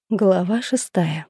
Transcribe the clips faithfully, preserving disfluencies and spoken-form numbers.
Глава шестая.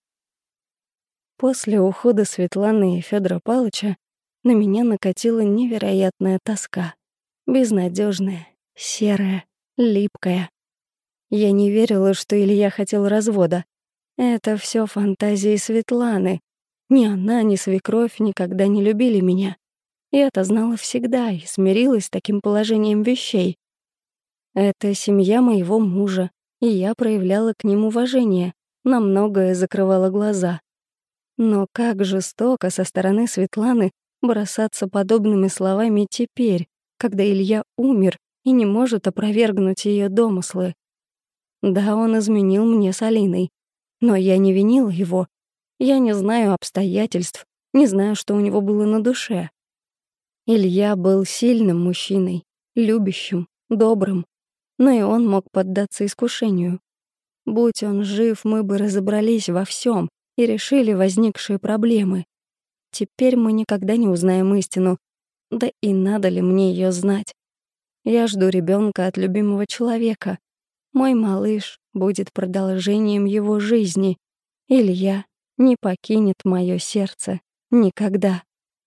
После ухода Светланы и Федора Палыча на меня накатила невероятная тоска. Безнадежная, серая, липкая. Я не верила, что Илья хотел развода. Это все фантазии Светланы. Ни она, ни свекровь никогда не любили меня. Я это знала всегда и смирилась с таким положением вещей. Это семья моего мужа, и я проявляла к ним уважение, на многое закрывала глаза. Но как жестоко со стороны Светланы бросаться подобными словами теперь, когда Илья умер и не может опровергнуть ее домыслы. Да, он изменил мне с Алиной, но я не винила его. Я не знаю обстоятельств, не знаю, что у него было на душе. Илья был сильным мужчиной, любящим, добрым, но и он мог поддаться искушению. Будь он жив, мы бы разобрались во всем и решили возникшие проблемы. Теперь мы никогда не узнаем истину, да и надо ли мне ее знать. Я жду ребенка от любимого человека. Мой малыш будет продолжением его жизни. Илья не покинет мое сердце никогда.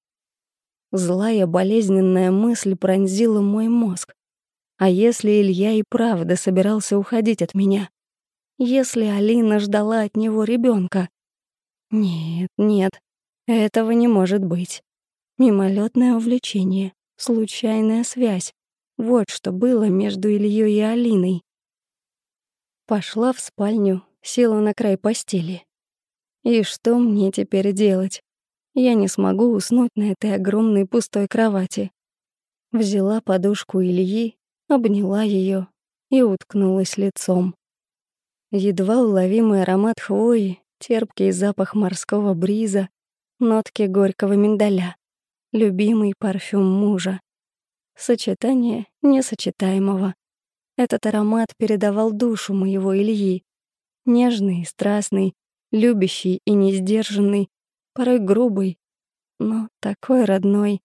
Злая болезненная мысль пронзила мой мозг. А если Илья и правда собирался уходить от меня? Если Алина ждала от него ребенка? Нет, нет, этого не может быть. Мимолетное увлечение, случайная связь. Вот что было между Ильей и Алиной. Пошла в спальню, села на край постели. И что мне теперь делать? Я не смогу уснуть на этой огромной пустой кровати. Взяла подушку Ильи, обняла ее и уткнулась лицом. Едва уловимый аромат хвои, терпкий запах морского бриза, нотки горького миндаля, любимый парфюм мужа. Сочетание несочетаемого. Этот аромат передавал душу моего Ильи. Нежный, страстный, любящий и несдержанный, порой грубый, но такой родной.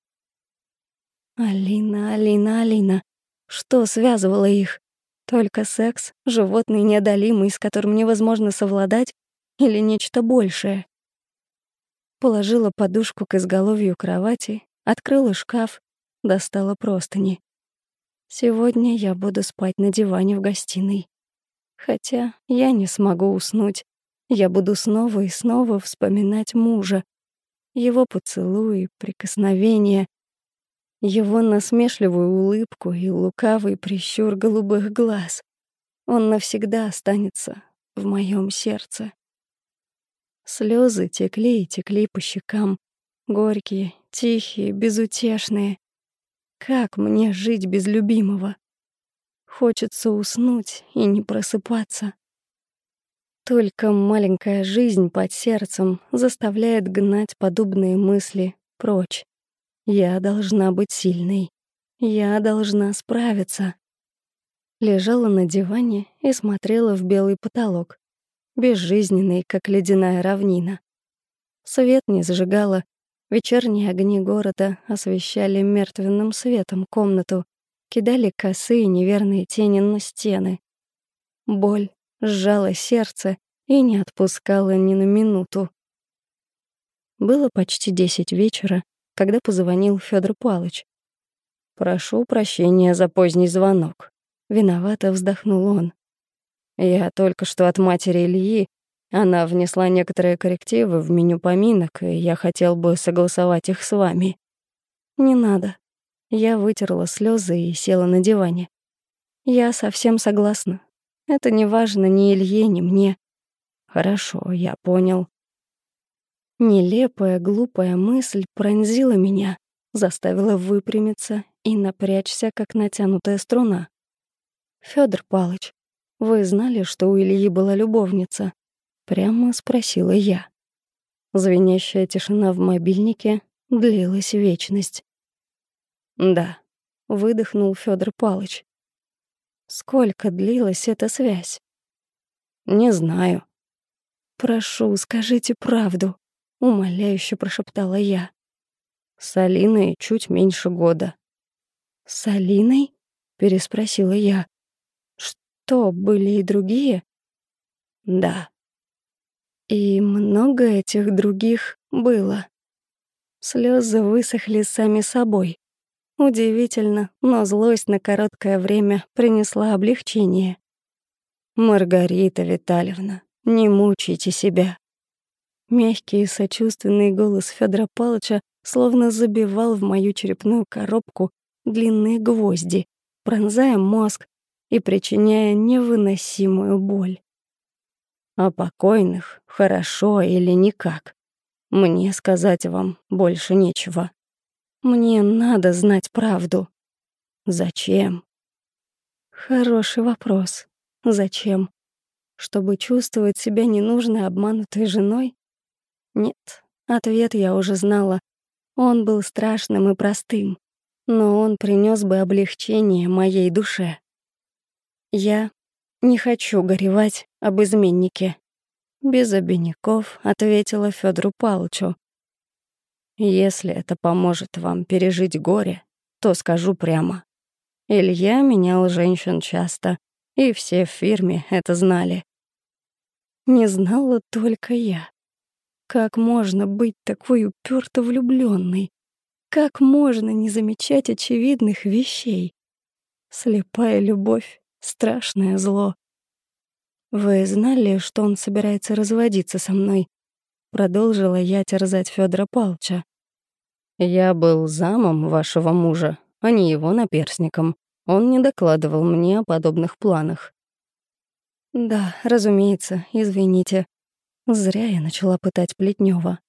Алина, Алина, Алина. Что связывало их? Только секс, животный неодолимый, с которым невозможно совладать, или нечто большее? Положила подушку к изголовью кровати, открыла шкаф, достала простыни. Сегодня я буду спать на диване в гостиной. Хотя я не смогу уснуть. Я буду снова и снова вспоминать мужа. Его поцелуи, прикосновения, его насмешливую улыбку и лукавый прищур голубых глаз. Он навсегда останется в моем сердце. Слезы текли и текли по щекам, горькие, тихие, безутешные. Как мне жить без любимого? Хочется уснуть и не просыпаться. Только маленькая жизнь под сердцем заставляет гнать подобные мысли прочь. Я должна быть сильной. Я должна справиться. Лежала на диване и смотрела в белый потолок, безжизненный, как ледяная равнина. Свет не зажигала, вечерние огни города освещали мертвенным светом комнату, кидали косые неверные тени на стены. Боль сжала сердце и не отпускала ни на минуту. Было почти десять вечера, когда позвонил Федор Палыч. «Прошу прощения за поздний звонок», — виновато вздохнул он. «Я только что от матери Ильи. Она внесла некоторые коррективы в меню поминок, и я хотел бы согласовать их с вами». «Не надо». Я вытерла слезы и села на диване. «Я совсем согласна. Это не важно ни Илье, ни мне». «Хорошо, я понял». Нелепая, глупая мысль пронзила меня, заставила выпрямиться и напрячься, как натянутая струна. «Фёдор Палыч, вы знали, что у Ильи была любовница?» — прямо спросила я. Звенящая тишина в мобильнике длилась вечность. «Да», — выдохнул Фёдор Палыч. «Сколько длилась эта связь?» «Не знаю». «Прошу, скажите правду», — умоляюще прошептала я. «С Алиной чуть меньше года». «С Алиной?» — переспросила я. «Что, были и другие?» «Да». И много этих других было. Слезы высохли сами собой. Удивительно, но злость на короткое время принесла облегчение. «Маргарита Витальевна, не мучайте себя». Мягкий и сочувственный голос Федора Павловича словно забивал в мою черепную коробку длинные гвозди, пронзая мозг и причиняя невыносимую боль. О покойных хорошо или никак. Мне сказать вам больше нечего. Мне надо знать правду. Зачем? Хороший вопрос. Зачем? Чтобы чувствовать себя ненужной, обманутой женой? Нет, ответ я уже знала. Он был страшным и простым, но он принес бы облегчение моей душе. Я не хочу горевать об изменнике. Без обиняков ответила Федору Павловичу. Если это поможет вам пережить горе, то скажу прямо. Илья менял женщин часто, и все в фирме это знали. Не знала только я. Как можно быть такой упёрто влюблённой? Как можно не замечать очевидных вещей? Слепая любовь — страшное зло. «Вы знали, что он собирается разводиться со мной?» Продолжила я терзать Федора Павловича. «Я был замом вашего мужа, а не его наперсником. Он не докладывал мне о подобных планах». «Да, разумеется, извините. Зря я начала пытать Плетнева».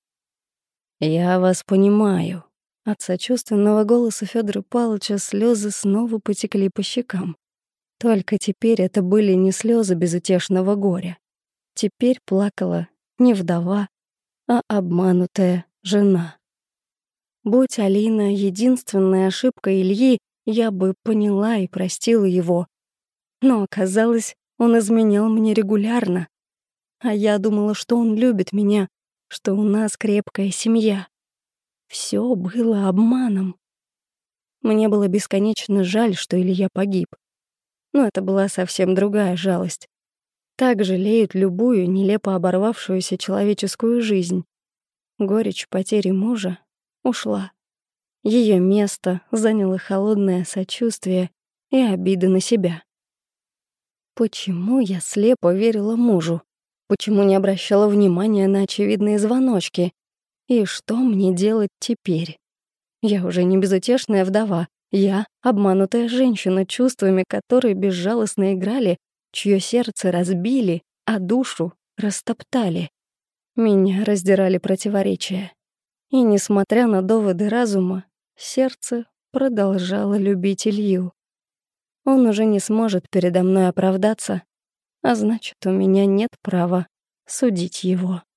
«Я вас понимаю». От сочувственного голоса Федора Павловича слезы снова потекли по щекам. Только теперь это были не слезы безутешного горя. Теперь плакала не вдова, а обманутая жена. Будь Алина единственной ошибкой Ильи, я бы поняла и простила его. Но оказалось, он изменял мне регулярно. А я думала, что он любит меня, что у нас крепкая семья. Всё было обманом. Мне было бесконечно жаль, что Илья погиб. Но это была совсем другая жалость. Так жалеют любую нелепо оборвавшуюся человеческую жизнь. Горечь потери мужа ушла. Ее место заняло холодное сочувствие и обида на себя. Почему я слепо верила мужу? Почему не обращала внимания на очевидные звоночки? И что мне делать теперь? Я уже не безутешная вдова. Я — обманутая женщина, чувствами которой безжалостно играли, чье сердце разбили, а душу растоптали. Меня раздирали противоречия. И, несмотря на доводы разума, сердце продолжало любить Илью. Он уже не сможет передо мной оправдаться, а значит, у меня нет права судить его.